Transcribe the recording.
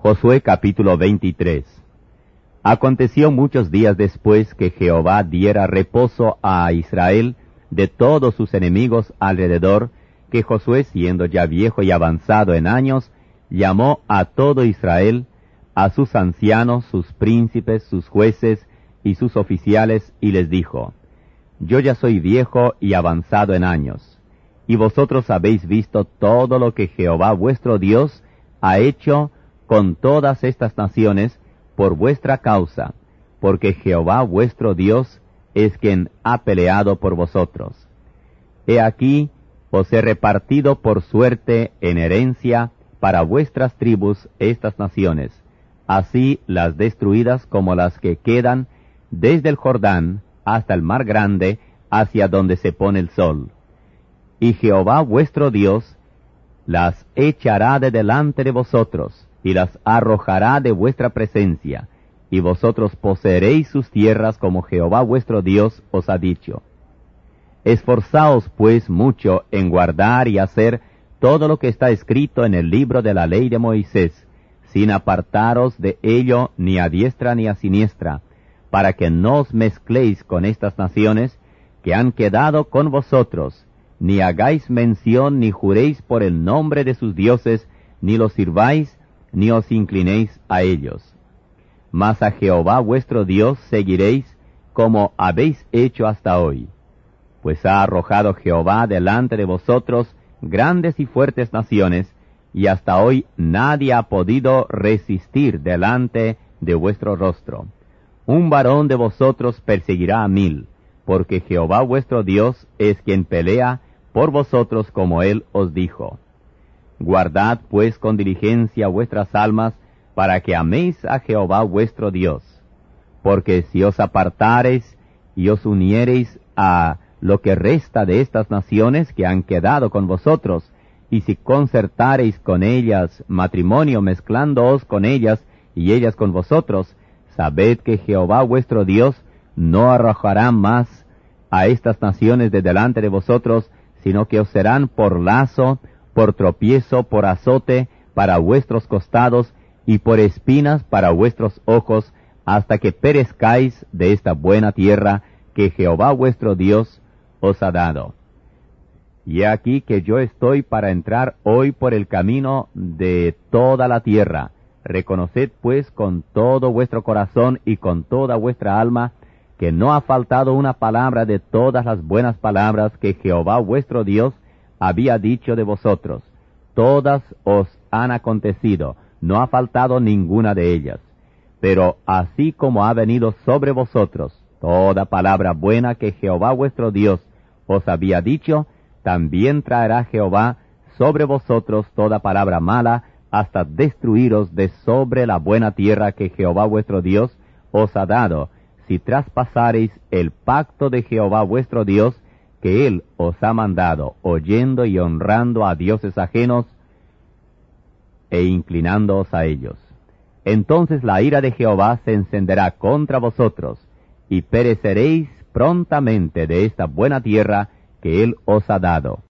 Josué capítulo 23. Aconteció muchos días después que Jehová diera reposo a Israel de todos sus enemigos alrededor, que Josué, siendo ya viejo y avanzado en años, llamó a todo Israel, a sus ancianos, sus príncipes, sus jueces y sus oficiales, y les dijo: Yo ya soy viejo y avanzado en años, y vosotros habéis visto todo lo que Jehová vuestro Dios ha hecho con todas estas naciones por vuestra causa, porque Jehová vuestro Dios es quien ha peleado por vosotros. He aquí, os he repartido por suerte en herencia para vuestras tribus estas naciones, así las destruidas como las que quedan desde el Jordán hasta el mar grande, hacia donde se pone el sol. Y Jehová vuestro Dios las echará de delante de vosotros, y las arrojará de vuestra presencia, y vosotros poseeréis sus tierras como Jehová vuestro Dios os ha dicho. Esforzaos pues mucho en guardar y hacer todo lo que está escrito en el libro de la ley de Moisés, sin apartaros de ello ni a diestra ni a siniestra, para que no os mezcléis con estas naciones que han quedado con vosotros, ni hagáis mención ni juréis por el nombre de sus dioses, ni los sirváis, ni os inclinéis a ellos. Mas a Jehová vuestro Dios seguiréis, como habéis hecho hasta hoy. Pues ha arrojado Jehová delante de vosotros grandes y fuertes naciones, y hasta hoy nadie ha podido resistir delante de vuestro rostro. Un varón de vosotros perseguirá a 1000, porque Jehová vuestro Dios es quien pelea por vosotros como él os dijo. Guardad pues con diligencia vuestras almas, para que améis a Jehová vuestro Dios. Porque si os apartareis y os uniereis a lo que resta de estas naciones que han quedado con vosotros, y si concertareis con ellas matrimonio mezclándoos con ellas y ellas con vosotros, sabed que Jehová vuestro Dios no arrojará más a estas naciones de delante de vosotros, sino que os serán por lazo, por tropiezo, por azote para vuestros costados, y por espinas para vuestros ojos, hasta que perezcáis de esta buena tierra que Jehová vuestro Dios os ha dado. Y he aquí que yo estoy para entrar hoy por el camino de toda la tierra. Reconoced pues con todo vuestro corazón y con toda vuestra alma, que no ha faltado una palabra de todas las buenas palabras que Jehová vuestro Dios había dicho de vosotros. Todas os han acontecido, no ha faltado ninguna de ellas. Pero así como ha venido sobre vosotros toda palabra buena que Jehová vuestro Dios os había dicho, también traerá Jehová sobre vosotros toda palabra mala, hasta destruiros de sobre la buena tierra que Jehová vuestro Dios os ha dado, si traspasareis el pacto de Jehová vuestro Dios, que él os ha mandado, oyendo y honrando a dioses ajenos, e inclinándoos a ellos. Entonces la ira de Jehová se encenderá contra vosotros, y pereceréis prontamente de esta buena tierra que él os ha dado.